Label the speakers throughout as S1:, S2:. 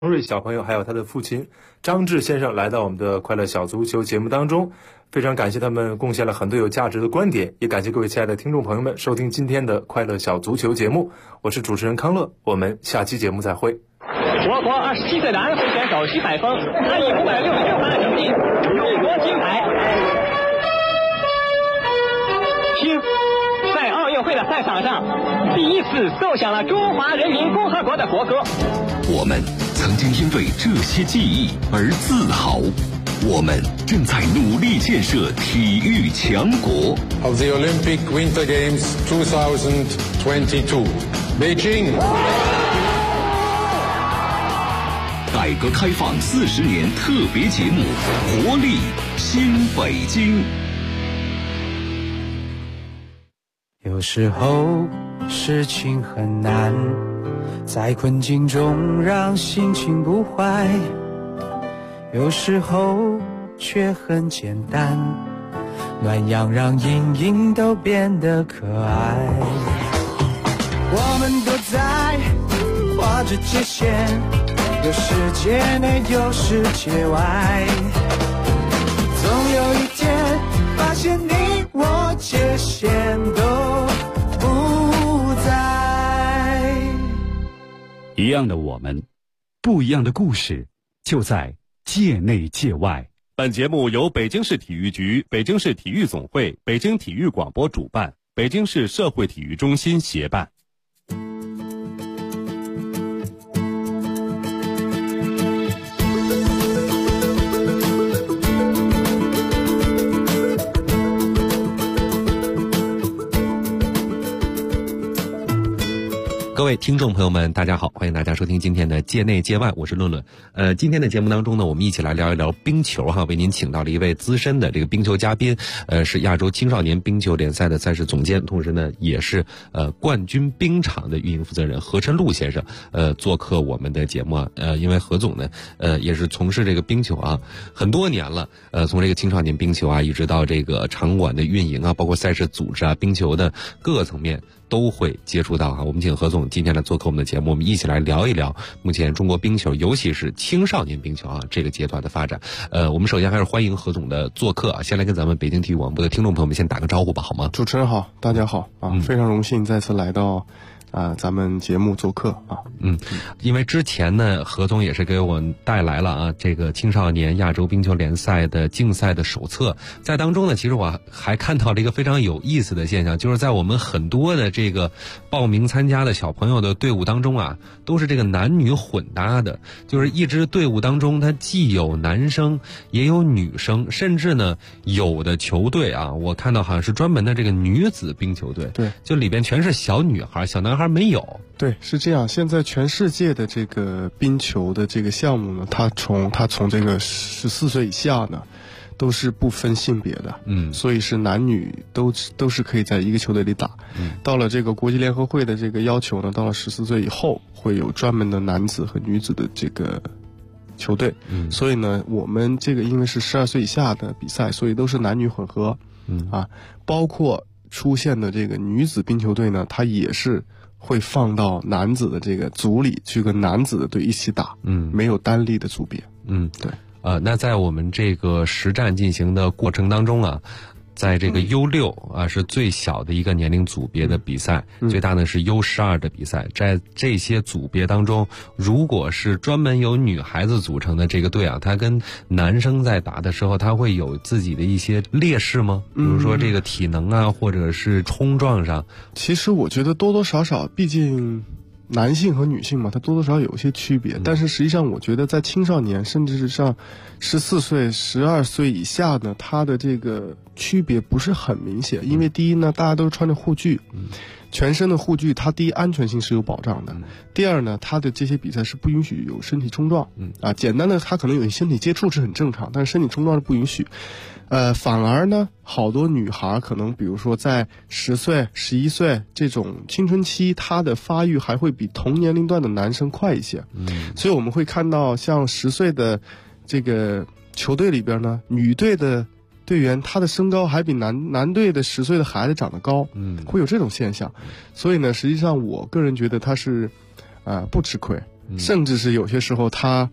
S1: 瑞小朋友还有他的父亲张志先生来到我们的快乐小足球节目当中，非常感谢他们贡献了很多有价值的观点，也感谢各位亲爱的听众朋友们收听今天的快乐小足球节目，我是主持人康乐，我们下期节目再会。
S2: 我国27岁的安徽选手徐海峰，他以566分的成绩勇夺金牌。听，在奥运会的赛场上，第一次奏响了中华人民共和国的国歌。
S3: 我们曾经因为这些记忆而自豪，我们正在努力建设体育强国。
S4: Of the Olympic Winter Games 2022, Beijing。
S3: 改革开放40年特别节目，活力新北京。
S5: 有时候事情很难，在困境中让心情不坏，有时候却很简单，暖阳让阴影都变得可爱。我们都在画着界限，有世界内有世界外，总有一天发现你我界限都不在。
S6: 一样的我们，不一样的故事，就在界内界外。
S7: 本节目由北京市体育局、北京市体育总会、北京体育广播主办，北京市社会体育中心协办。
S8: 各位听众朋友们，大家好，欢迎大家收听今天的界内界外，我是论论。今天的节目当中呢，我们一起来聊一聊冰球哈，为您请到了一位资深的这个冰球嘉宾，是亚洲青少年冰球联赛的赛事总监，同时呢也是冠军冰场的运营负责人何晨露先生，做客我们的节目啊。因为何总呢，也是从事这个冰球啊很多年了，从这个青少年冰球啊，一直到这个场馆的运营啊，包括赛事组织啊，冰球的各个层面都会接触到啊。我们请何总今天来做客我们的节目，我们一起来聊一聊目前中国冰球，尤其是青少年冰球啊这个阶段的发展。我们首先还是欢迎何总的做客啊，先来跟咱们北京体育广播的听众朋友们先打个招呼吧，好吗？
S9: 主持人好，大家好啊，非常荣幸再次来到咱们节目做客啊。
S8: 因为之前呢，何总也是给我们带来了啊这个青少年亚洲冰球联赛的竞赛的手册，在当中呢，其实我还看到了一个非常有意思的现象，就是在我们很多的这个报名参加的小朋友的队伍当中啊，都是这个男女混搭的，就是一支队伍当中它既有男生也有女生，甚至呢有的球队啊，我看到好像是专门的这个女子冰球队，
S9: 对，
S8: 就里边全是小女孩，小男孩没有。
S9: 对，是这样。现在全世界的这个冰球的这个项目呢，它从这个14岁以下呢，都是不分性别的，所以是男女都是可以在一个球队里打。到了这个国际联合会的这个要求呢，到了14岁以后会有专门的男子和女子的这个球队。所以呢，我们这个因为是12岁以下的比赛，所以都是男女混合。包括出现的这个女子冰球队呢，它也是会放到男子的这个组里去跟男子的队一起打，没有单立的组别。对。
S8: 那在我们这个实战进行的过程当中啊，在这个U6啊是最小的一个年龄组别的比赛，最大呢是U12的比赛。在这些组别当中，如果是专门由女孩子组成的这个队啊，他跟男生在打的时候，他会有自己的一些劣势吗？比如说这个体能啊，或者是冲撞上。
S9: 其实我觉得多多少少，毕竟男性和女性嘛，它多多少少有一些区别。但是实际上我觉得在青少年甚至是像14岁12岁以下呢，它的这个区别不是很明显。因为第一呢，大家都是穿着护具，全身的护具，它第一安全性是有保障的，第二呢，它的这些比赛是不允许有身体冲撞。简单的它可能有身体接触是很正常，但是身体冲撞是不允许。反而呢，好多女孩可能比如说在10岁、11岁这种青春期，她的发育还会比同年龄段的男生快一些。所以我们会看到像10岁的这个球队里边呢，女队的队员他的身高还比男队的10岁的孩子长得高，会有这种现象。所以呢，实际上我个人觉得他是不吃亏。 甚至是有些时候他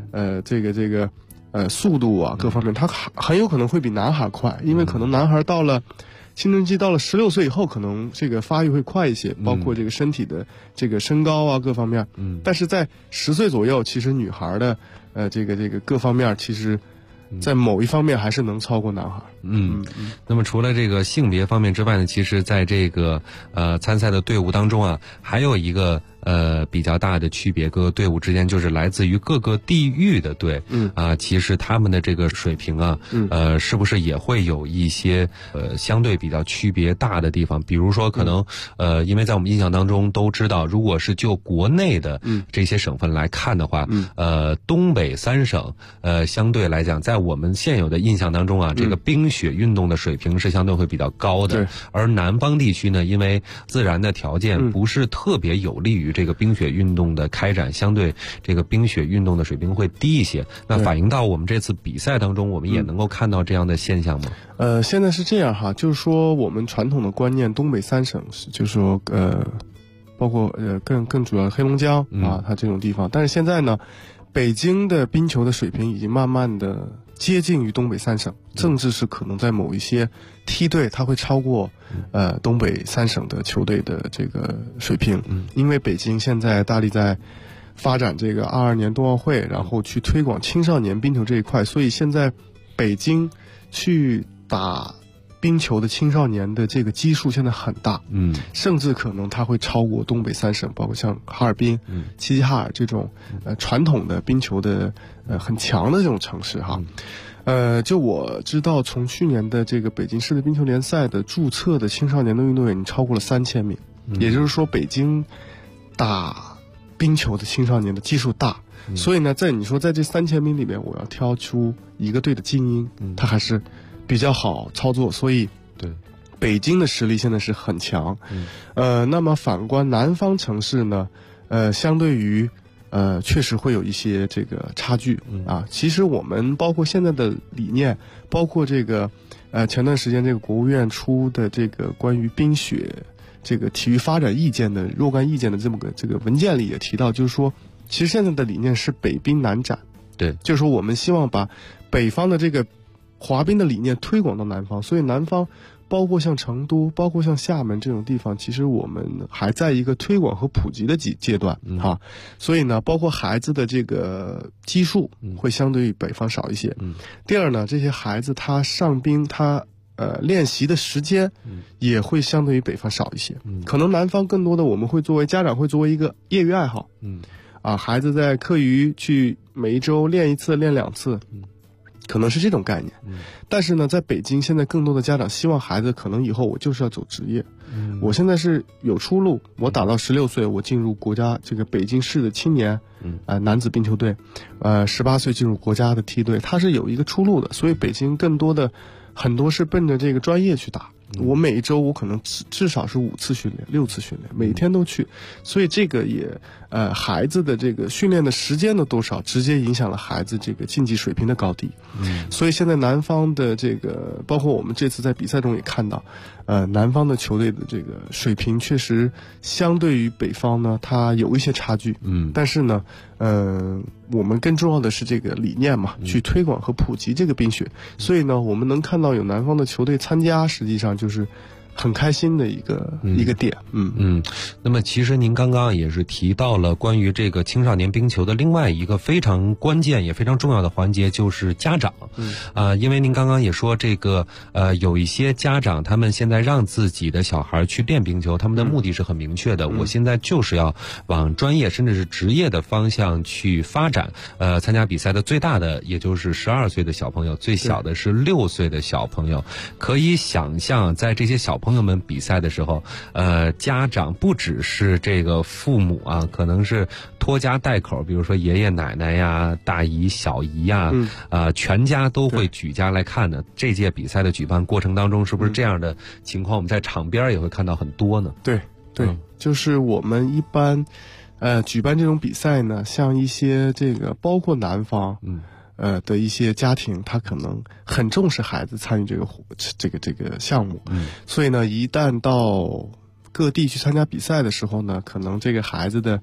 S9: 速度啊各方面，他很有可能会比男孩快，因为可能男孩到了青春期，到了16岁以后，可能这个发育会快一些，包括这个身体的这个身高啊各方面。但是在10岁左右，其实女孩的这个各方面，其实在某一方面还是能超过男孩。
S8: 那么除了这个性别方面之外呢，其实在这个参赛的队伍当中啊，还有一个比较大的区别，各个队伍之间就是来自于各个地域的队，其实他们的这个水平啊，是不是也会有一些相对比较区别大的地方？比如说可能因为在我们印象当中都知道，如果是就国内的这些省份来看的话，东北3省相对来讲，在我们现有的印象当中啊，这个冰雪运动的水平是相对会比较高的，而南方地区呢，因为自然的条件不是特别有利于这个冰雪运动的开展，相对这个冰雪运动的水平会低一些。那反映到我们这次比赛当中，我们也能够看到这样的现象吗？
S9: 现在是这样哈，就是说我们传统的观念，东北3省就是说包括更主要黑龙江啊，它这种地方。但是现在呢，北京的冰球的水平已经慢慢的接近于东北3省，甚至是可能在某一些梯队，它会超过东北3省的球队的这个水平。因为北京现在大力在发展这个22年冬奥会，然后去推广青少年冰球这一块，所以现在北京去打冰球的青少年的这个基数现在很大，甚至可能它会超过东北3省，包括像哈尔滨、齐齐哈尔这种传统的冰球的很强的这种城市哈。就我知道，从去年的这个北京市的冰球联赛的注册的青少年的运动员已经超过了3000名，也就是说北京打冰球的青少年的基数大，所以呢，你说在这3000名里面，我要挑出一个队的精英，他还是比较好操作，所以
S8: 对
S9: 北京的实力现在是很强。那么反观南方城市呢，相对于确实会有一些这个差距啊。其实我们包括现在的理念，包括这个前段时间这个国务院出的这个关于冰雪这个体育发展意见的若干意见的这个文件里也提到，就是说其实现在的理念是北冰南展。
S8: 对，
S9: 就是说我们希望把北方的这个滑冰的理念推广到南方，所以南方包括像成都，包括像厦门这种地方，其实我们还在一个推广和普及的阶段哈。所以呢，包括孩子的这个基数会相对于北方少一些。第二呢，这些孩子他上冰他练习的时间也会相对于北方少一些。可能南方更多的我们会作为家长会作为一个业余爱好。孩子在课余去每一周练1次练2次。可能是这种概念。但是呢，在北京现在更多的家长希望孩子可能以后我就是要走职业。我现在是有出路，我打到16岁，我进入国家这个北京市的青年男子冰球队，18岁进入国家的梯队，它是有一个出路的。所以北京更多的很多是奔着这个专业去打。我每一周我可能至少是5次训练6次训练，每天都去。所以这个也孩子的这个训练的时间的多少直接影响了孩子这个竞技水平的高低。所以现在南方的这个包括我们这次在比赛中也看到南方的球队的这个水平确实相对于北方呢它有一些差距。但是呢我们更重要的是这个理念嘛，去推广和普及这个冰雪。所以呢我们能看到有南方的球队参加，实际上就是很开心的一个点。
S8: 那么其实您刚刚也是提到了关于这个青少年冰球的另外一个非常关键也非常重要的环节，就是家长。因为您刚刚也说这个有一些家长他们现在让自己的小孩去练冰球，他们的目的是很明确的，我现在就是要往专业甚至是职业的方向去发展。参加比赛的最大的也就是12岁的小朋友，最小的是6岁的小朋友。可以想象在这些小朋友们比赛的时候，家长不只是这个父母啊，可能是拖家带口，比如说爷爷奶奶呀、大姨小姨呀，全家都会举家来看的。这届比赛的举办过程当中，是不是这样的情况我们在场边也会看到很多呢？
S9: 对，就是我们一般举办这种比赛呢，像一些这个包括南方的一些家庭，他可能很重视孩子参与这个项目。所以呢一旦到各地去参加比赛的时候呢，可能这个孩子的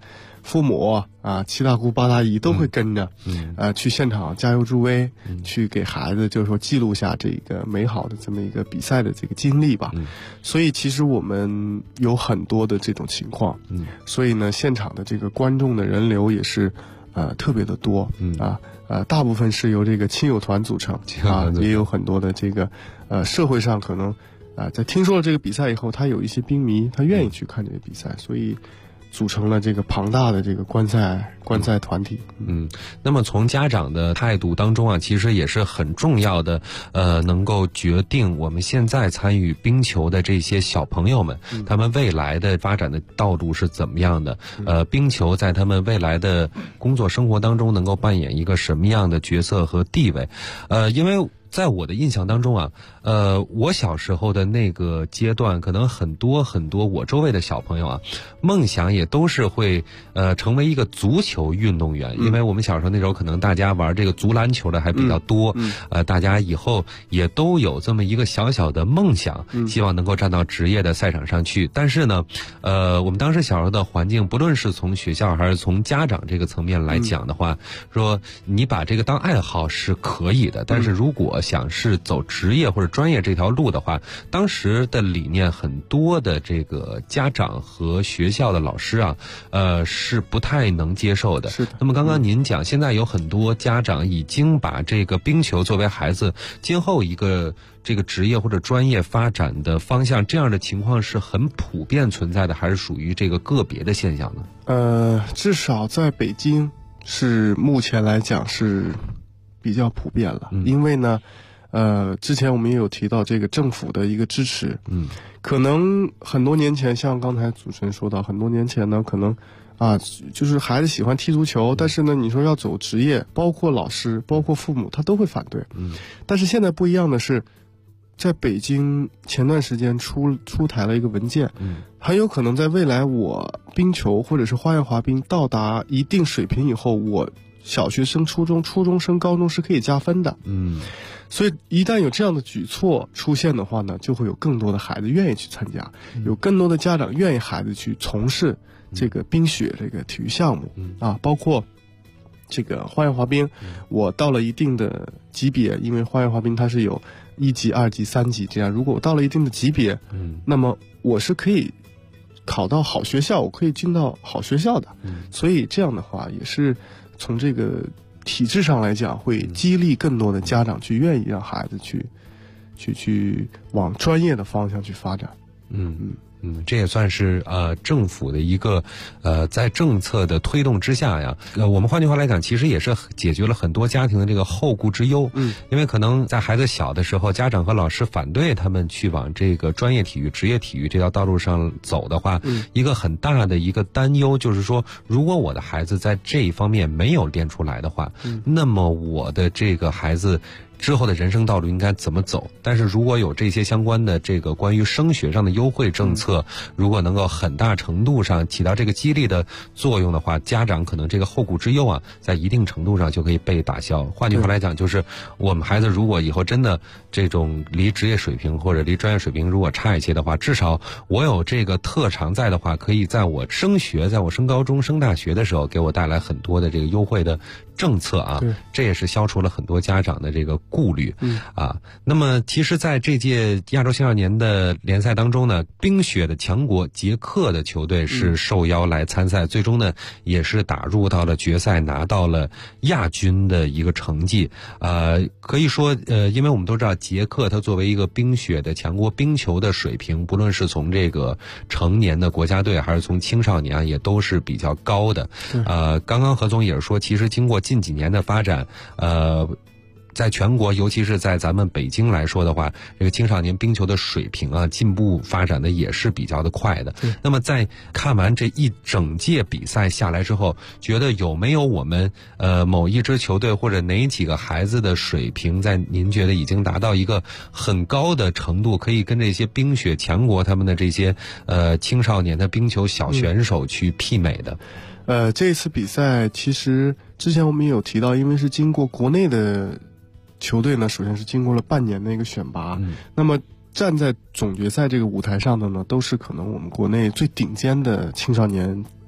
S9: 父母啊、七大姑八大姨都会跟着，去现场加油助威，去给孩子就是说记录下这个美好的这么一个比赛的这个经历吧。所以其实我们有很多的这种情况，所以呢，现场的这个观众的人流也是特别的多，大部分是由这个亲友团组成也有很多的这个社会上可能在听说了这个比赛以后，他有一些兵迷，他愿意去看这个比赛，所以组成了这个庞大的这个观赛团体。
S8: 那么从家长的态度当中其实也是很重要的，能够决定我们现在参与冰球的这些小朋友们，他们未来的发展的道路是怎么样的？冰球在他们未来的工作生活当中能够扮演一个什么样的角色和地位？因为在我的印象当中我小时候的那个阶段，可能很多我周围的小朋友梦想也都是会成为一个足球运动员，因为我们小时候那时候可能大家玩这个足篮球的还比较多，大家以后也都有这么一个小小的梦想，希望能够站到职业的赛场上去。但是呢，我们当时小时候的环境，不论是从学校还是从家长这个层面来讲的话，说你把这个当爱好是可以的，但是如果想是走职业或者专业这条路的话，当时的理念很多的这个家长和学校的老师是不太能接受的。
S9: 是的。
S8: 那么刚刚您讲，现在有很多家长已经把这个冰球作为孩子今后一个这个职业或者专业发展的方向，这样的情况是很普遍存在的，还是属于这个个别的现象呢？
S9: 至少在北京是目前来讲是比较普遍了，因为呢之前我们也有提到这个政府的一个支持，可能很多年前，像刚才主持人说到，很多年前呢，可能就是孩子喜欢踢足球，但是呢，你说要走职业，包括老师，包括父母，他都会反对。但是现在不一样的是，在北京前段时间出台了一个文件，很有可能在未来我冰球或者是花样滑冰到达一定水平以后，我小学生、初中生、高中是可以加分的。所以一旦有这样的举措出现的话呢，就会有更多的孩子愿意去参加，有更多的家长愿意孩子去从事这个冰雪这个体育项目包括这个花样滑冰，我到了一定的级别，因为花样滑冰它是有1级、2级、3级这样，如果我到了一定的级别，那么我是可以考到好学校，我可以进到好学校的。所以这样的话也是从这个体制上来讲，会激励更多的家长去愿意让孩子去往专业的方向去发展。
S8: 这也算是政府的一个在政策的推动之下呀，我们换句话来讲，其实也是解决了很多家庭的这个后顾之忧。因为可能在孩子小的时候，家长和老师反对他们去往这个专业体育、职业体育这条道路上走的话，一个很大的一个担忧就是说，如果我的孩子在这一方面没有练出来的话，那么我的这个孩子之后的人生道路应该怎么走？但是如果有这些相关的这个关于升学上的优惠政策，如果能够很大程度上起到这个激励的作用的话，家长可能这个后顾之忧在一定程度上就可以被打消。换句话来讲，就是我们孩子如果以后真的这种离职业水平或者离专业水平如果差一些的话，至少我有这个特长在的话，可以在我升学，在我升高中、升大学的时候，给我带来很多的这个优惠的政策这也是消除了很多家长的这个顾虑那么其实在这届亚洲青少年的联赛当中呢，冰雪的强国捷克的球队是受邀来参赛，最终呢也是打入到了决赛，拿到了亚军的一个成绩可以说因为我们都知道捷克它作为一个冰雪的强国，冰球的水平不论是从这个成年的国家队还是从青少年也都是比较高的刚刚何总也是说，其实经过近几年的发展在全国，尤其是在咱们北京来说的话，这个青少年冰球的水平进步发展的也是比较的快的。那么在看完这一整届比赛下来之后，觉得有没有我们某一支球队或者哪几个孩子的水平，在您觉得已经达到一个很高的程度，可以跟这些冰雪强国他们的这些青少年的冰球小选手去媲美的？
S9: 这次比赛其实之前我们也有提到，因为是经过国内的球队呢，首先是经过了半年的一个选拔，那么站在总决赛这个舞台上的呢，都是可能我们国内最顶尖的青少年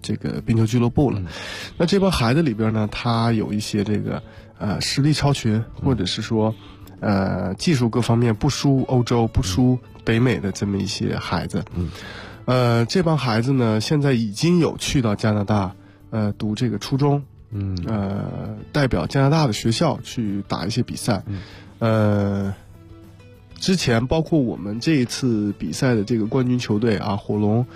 S9: 这个冰球俱乐部了。那这帮孩子里边呢，他有一些这个实力超群，或者是说技术各方面不输欧洲、不输北美的这么一些孩子。这帮孩子呢，现在已经有去到加拿大读这个初中，代表加拿大的学校去打一些比赛。之前包括我们这一次比赛的这个冠军球队啊，火龙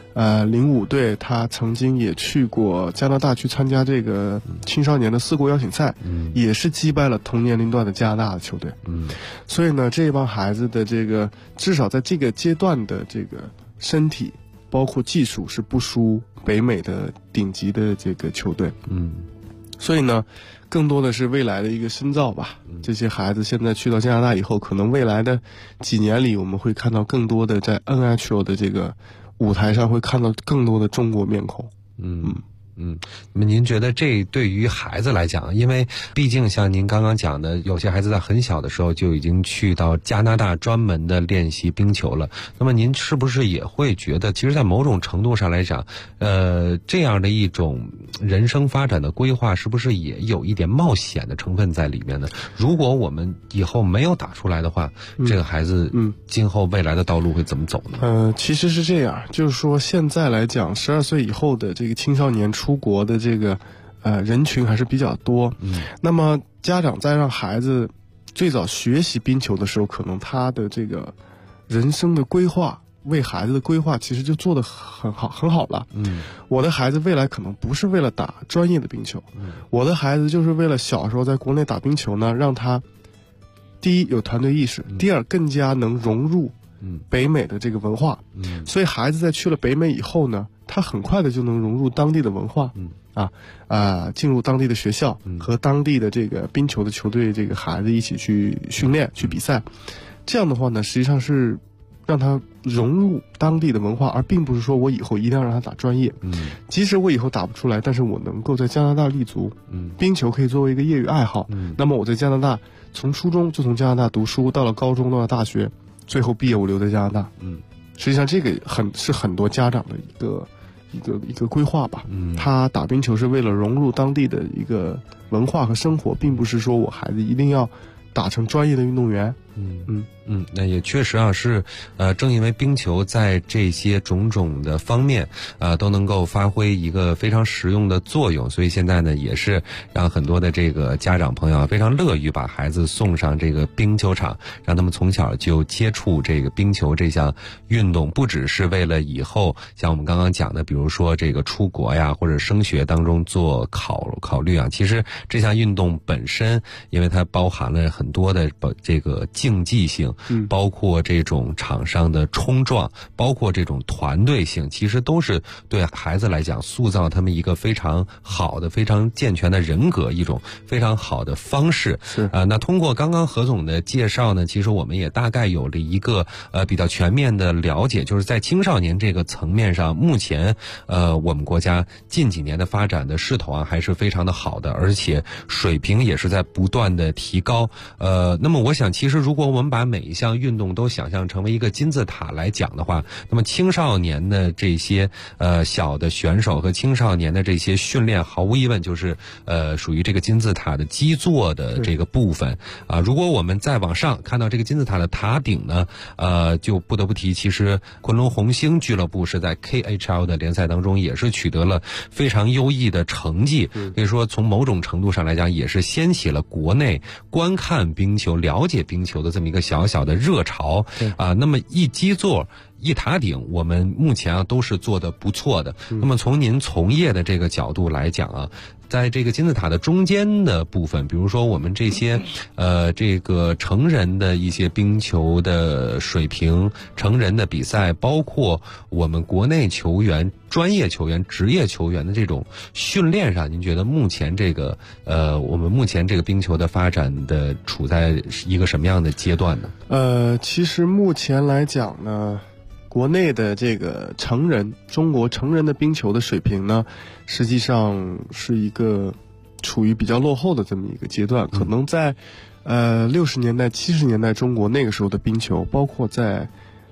S9: 05队，他曾经也去过加拿大去参加这个青少年的4国邀请赛，也是击败了同年龄段的加拿大的球队。所以呢，这帮孩子的这个至少在这个阶段的这个身体包括技术是不输北美的顶级的这个球队。所以呢，更多的是未来的一个深造吧。这些孩子现在去到加拿大以后，可能未来的几年里，我们会看到更多的在 NHL 的这个舞台上会看到更多的中国面孔。
S8: 那么您觉得这对于孩子来讲，因为毕竟像您刚刚讲的，有些孩子在很小的时候就已经去到加拿大专门的练习冰球了，那么您是不是也会觉得，其实在某种程度上来讲，这样的一种人生发展的规划是不是也有一点冒险的成分在里面呢？如果我们以后没有打出来的话，这个孩子今后未来的道路会怎么走呢？
S9: 其实是这样，就是说现在来讲，12岁以后的这个青少年出国的这个人群还是比较多。那么家长在让孩子最早学习冰球的时候，可能他的这个人生的规划，为孩子的规划其实就做得很好了。我的孩子未来可能不是为了打专业的冰球，我的孩子就是为了小时候在国内打冰球呢，让他第一有团队意识，第二更加能融入北美的这个文化。所以孩子在去了北美以后呢，他很快的就能融入当地的文化，进入当地的学校，和当地的这个冰球的球队这个孩子一起去训练去比赛。这样的话呢，实际上是让他融入当地的文化，而并不是说我以后一定要让他打专业。即使我以后打不出来，但是我能够在加拿大立足，冰球可以作为一个业余爱好。那么我在加拿大从初中就从加拿大读书，到了高中，到了大学，最后毕业我留在加拿大。实际上这个是很多家长的一个规划吧。他打冰球是为了融入当地的一个文化和生活，并不是说我孩子一定要打成专业的运动员。
S8: 那也确实是正因为冰球在这些种种的方面都能够发挥一个非常实用的作用，所以现在呢也是让很多的这个家长朋友非常乐于把孩子送上这个冰球场，让他们从小就接触这个冰球这项运动，不只是为了以后像我们刚刚讲的，比如说这个出国呀或者升学当中做考虑啊，其实这项运动本身因为它包含了很多的这个竞技性，包括这种场上的冲撞，包括这种团队性，其实都是对孩子来讲塑造他们一个非常好的非常健全的人格，一种非常好的方式。那通过刚刚何总的介绍呢，其实我们也大概有了一个比较全面的了解，就是在青少年这个层面上，目前我们国家近几年的发展的势头还是非常的好的，而且水平也是在不断的提高。那么我想其实如果我们把每一项运动都想象成为一个金字塔来讲的话，那么青少年的这些小的选手和青少年的这些训练，毫无疑问就是属于这个金字塔的基座的这个部分如果我们再往上看到这个金字塔的塔顶呢，就不得不提，其实昆仑红星俱乐部是在 KHL 的联赛当中也是取得了非常优异的成绩，可以说从某种程度上来讲，也是掀起了国内观看冰球、了解冰球的这么一个小小的热潮那么一基座一塔顶，我们目前都是做得不错的。那么从您从业的这个角度来讲在这个金字塔的中间的部分，比如说我们这些这个成人的一些冰球的水平，成人的比赛，包括我们国内球员、专业球员、职业球员的这种训练上，您觉得目前这个我们目前这个冰球的发展的处在一个什么样的阶段呢？
S9: 其实目前来讲呢，国内的这个中国成人的冰球的水平呢，实际上是一个处于比较落后的这么一个阶段。可能在60年代、70年代中国那个时候的冰球，包括在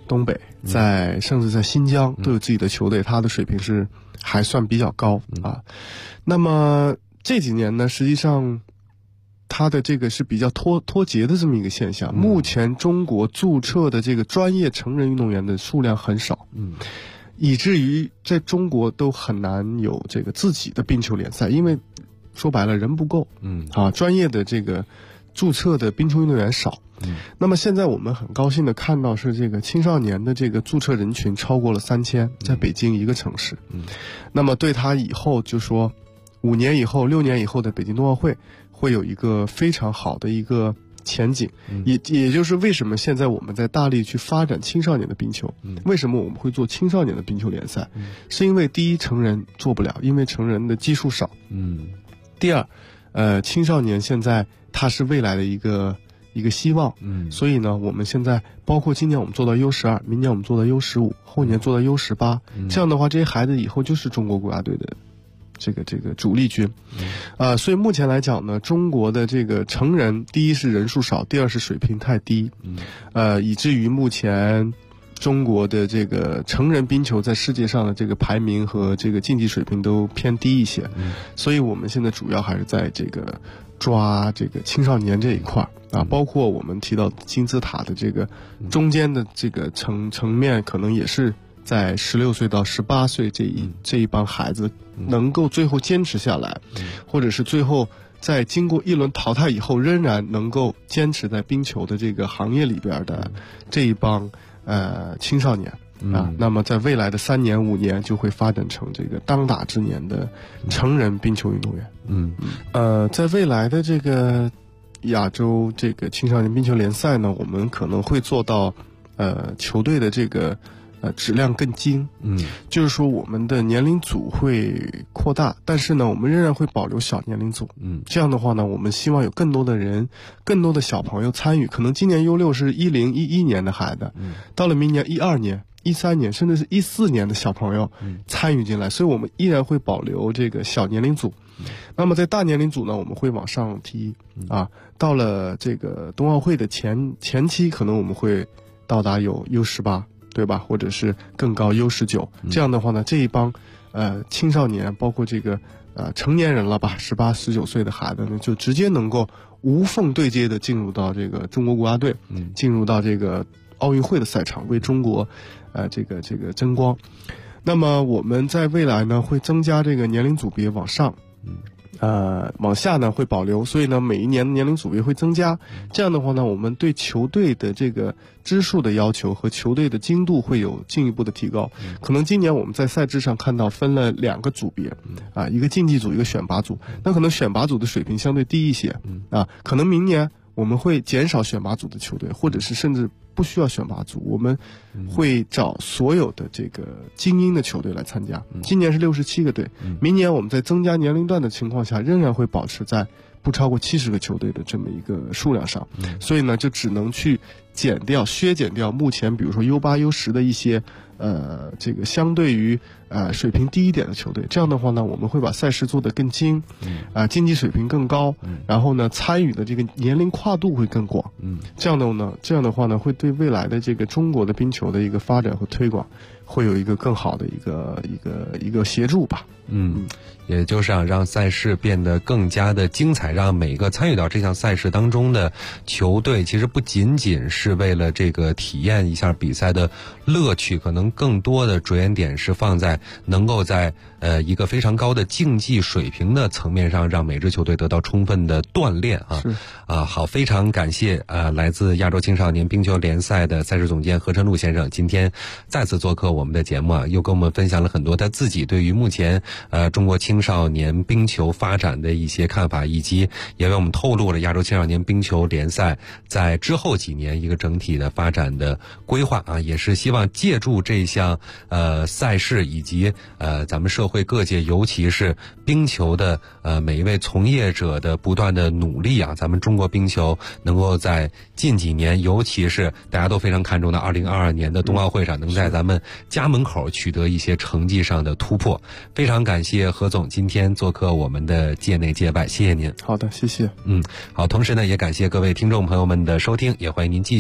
S9: 东北，甚至在新疆都有自己的球队，他的水平是还算比较高啊。那么这几年呢，实际上他的这个是比较脱节的这么一个现象。目前中国注册的这个专业成人运动员的数量很少，以至于在中国都很难有这个自己的冰球联赛，因为说白了人不够，专业的这个注册的冰球运动员少。那么现在我们很高兴的看到是这个青少年的这个注册人群超过了3000，在北京一个城市。那么对他以后就说5年以后、6年以后的北京冬奥会会有一个非常好的一个前景。也就是为什么现在我们在大力去发展青少年的冰球，为什么我们会做青少年的冰球联赛，是因为第一，成人做不了，因为成人的基数少。第二，青少年现在他是未来的一个希望。所以呢，我们现在包括今年我们做到 U12， 明年我们做到 U15， 后年做到 U18，这样的话这些孩子以后就是中国国家队的这个主力军。所以目前来讲呢，中国的这个成人，第一是人数少，第二是水平太低，以至于目前中国的这个成人冰球在世界上的这个排名和这个竞技水平都偏低一些。所以我们现在主要还是在这个抓这个青少年这一块啊，包括我们提到金字塔的这个中间的这个层面，可能也是在16岁到18岁这一帮孩子能够最后坚持下来，或者是最后在经过一轮淘汰以后仍然能够坚持在冰球的这个行业里边的这一帮青少年啊，那么在未来的3年5年就会发展成这个当打之年的成人冰球运动员。在未来的这个亚洲这个青少年冰球联赛呢，我们可能会做到球队的这个质量更精。就是说我们的年龄组会扩大，但是呢我们仍然会保留小年龄组。这样的话呢，我们希望有更多的人，更多的小朋友参与。可能今年 U6 是10、11年的孩子，到了明年12年、13年甚至是14年的小朋友参与进来，所以我们依然会保留这个小年龄组。那么在大年龄组呢，我们会往上提啊，到了这个冬奥会的前期，可能我们会到达有 U18，对吧？或者是更高 U19。这样的话呢，这一帮青少年，包括这个成年人了吧，18、19岁的孩子呢，就直接能够无缝对接的进入到这个中国国家队，进入到这个奥运会的赛场，为中国这个争光。那么我们在未来呢，会增加这个年龄组别往上。往下呢会保留，所以呢每一年的年龄组别会增加。这样的话呢，我们对球队的这个支数的要求和球队的精度会有进一步的提高。可能今年我们在赛制上看到分了2个组别一个竞技组，一个选拔组。那可能选拔组的水平相对低一些可能明年我们会减少选拔组的球队，或者是甚至不需要选拔组，我们会找所有的这个精英的球队来参加。今年是67个队，明年我们在增加年龄段的情况下，仍然会保持在不超过70个球队的这么一个数量上。所以呢，就只能去削减掉目前比如说 U8、U10 的一些这个相对于水平低一点的球队。这样的话呢，我们会把赛事做得更精，竞技水平更高，然后呢参与的这个年龄跨度会更广。这样的话呢，会对未来的这个中国的冰球的一个发展和推广会有一个更好的一个协助吧。
S8: 也就是让赛事变得更加的精彩，让每个参与到这项赛事当中的球队，其实不仅仅是为了这个体验一下比赛的乐趣，可能更多的着眼点是放在能够在一个非常高的竞技水平的层面上，让每支球队得到充分的锻炼好，非常感谢来自亚洲青少年冰球联赛的赛事总监何晨路先生今天再次做客我们的节目又跟我们分享了很多他自己对于目前中国青少年冰球发展的一些看法，以及也为我们透露了亚洲青少年冰球联赛在之后几年一个整体的发展的规划也是希望借助这项赛事以及咱们社会各界，尤其是冰球的每一位从业者的不断的努力咱们中国冰球能够在近几年，尤其是大家都非常看重的2022年的冬奥会上，能在咱们家门口取得一些成绩上的突破。非常感谢何总今天做客我们的界内界外，谢谢您。
S9: 好的，谢谢。
S8: 好，同时呢也感谢各位听众朋友们的收听，也欢迎您继续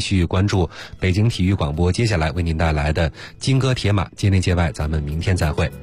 S8: 续关注北京体育广播接下来为您带来的金戈铁马界内界外，咱们明天再会。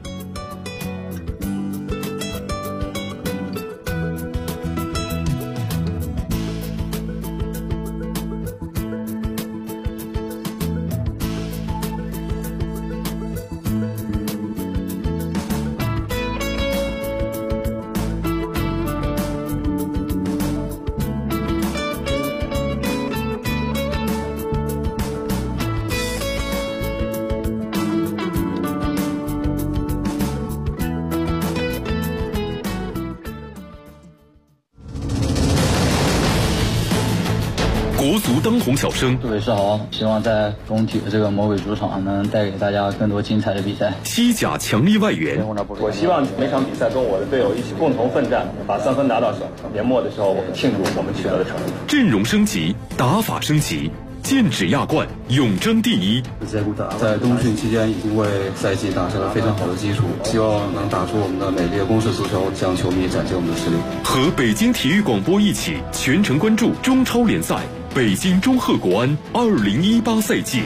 S3: 国足当红小生，
S10: 各位是好，希望在中体的这个魔鬼主场能带给大家更多精彩的比赛。
S3: 西甲强力外援，
S11: 我希望每场比赛跟我的队友一起共同奋战，把3分拿到手。年末的时候，我们庆祝我们取得的成绩。
S3: 阵容升级，打法升级，剑指亚冠，永争第一。
S12: 在冬训期间已经为赛季打下了非常好的基础，希望能打出我们的美丽的攻势足球，向球迷展现我们的实力。
S3: 和北京体育广播一起全程关注中超联赛北京中赫国安2018赛季。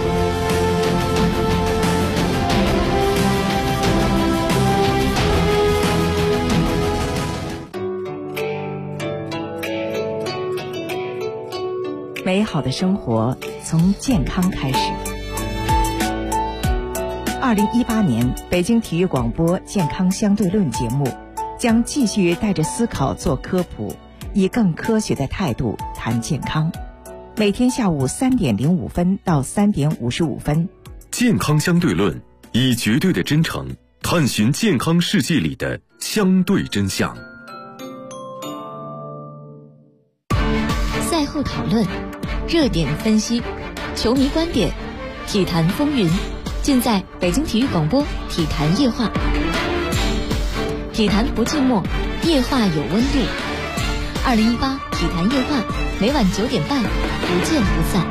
S13: 美好的生活从健康开始。2018年北京体育广播健康相对论节目将继续带着思考做科普，以更科学的态度谈健康。每天下午3点05分到3点55分。
S3: 健康相对论，以绝对的真诚探寻健康世界里的相对真相。
S14: 赛后讨论，热点分析，球迷观点，体坛风云，尽在北京体育广播体坛夜话。体坛不寂寞，夜话有温度。2018体坛夜话，每晚9点半，不见不散。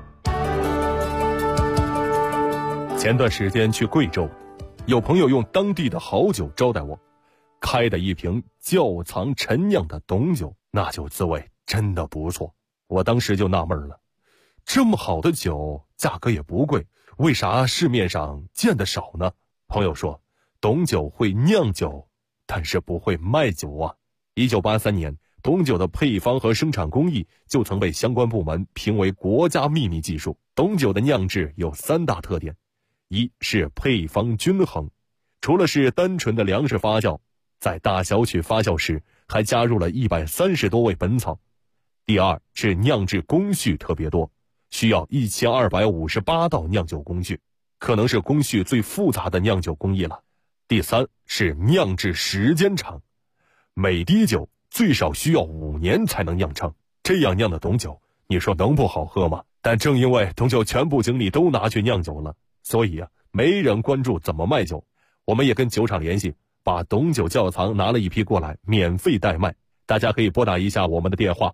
S7: 前段时间去贵州，有朋友用当地的好酒招待我，开的一瓶窖藏陈酿的董酒，那酒滋味真的不错。我当时就纳闷了，这么好的酒价格也不贵，为啥市面上见得少呢？朋友说，董酒会酿酒，但是不会卖酒啊。1983年，董酒的配方和生产工艺就曾被相关部门评为国家秘密技术。董酒的酿制有3大特点：一是配方均衡，除了是单纯的粮食发酵，在大小曲发酵时还加入了130多味本草。第二是酿制工序特别多，需要1258道酿酒工序，可能是工序最复杂的酿酒工艺了。第三是酿制时间长，每滴酒最少需要5年才能酿成，这样酿的董酒，你说能不好喝吗？但正因为董酒全部精力都拿去酿酒了，所以没人关注怎么卖酒。我们也跟酒厂联系，把董酒窖藏拿了一批过来，免费代卖。大家可以拨打一下我们的电话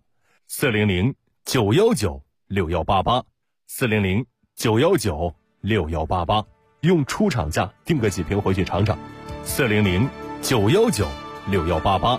S7: 400-919-6188 400-919-6188，用出厂价订个几瓶回去尝尝。400-919-6188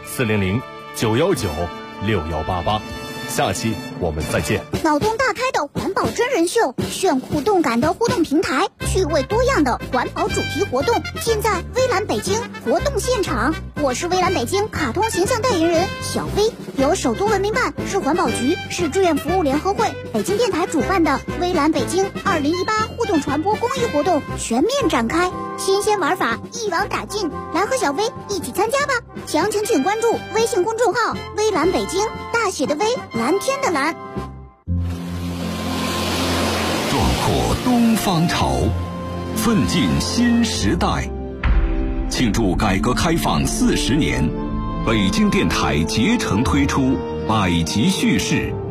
S7: 400-919-6188。下期我们再见。
S15: 脑洞大开的环保真人秀，炫酷动感的互动平台，趣味多样的环保主题活动，尽在微蓝北京活动现场。我是微蓝北京卡通形象代言人小薇，由首都文明办、市环保局、市志愿服务联合会、北京电台主办的微蓝北京2018互动传播公益活动全面展开，新鲜玩法一网打尽，来和小薇一起参加吧！详情请关注微信公众号微蓝北京，大写的微，蓝天的蓝。
S3: 壮阔东方潮，奋进新时代。庆祝改革开放40年，北京电台竭诚推出百集叙事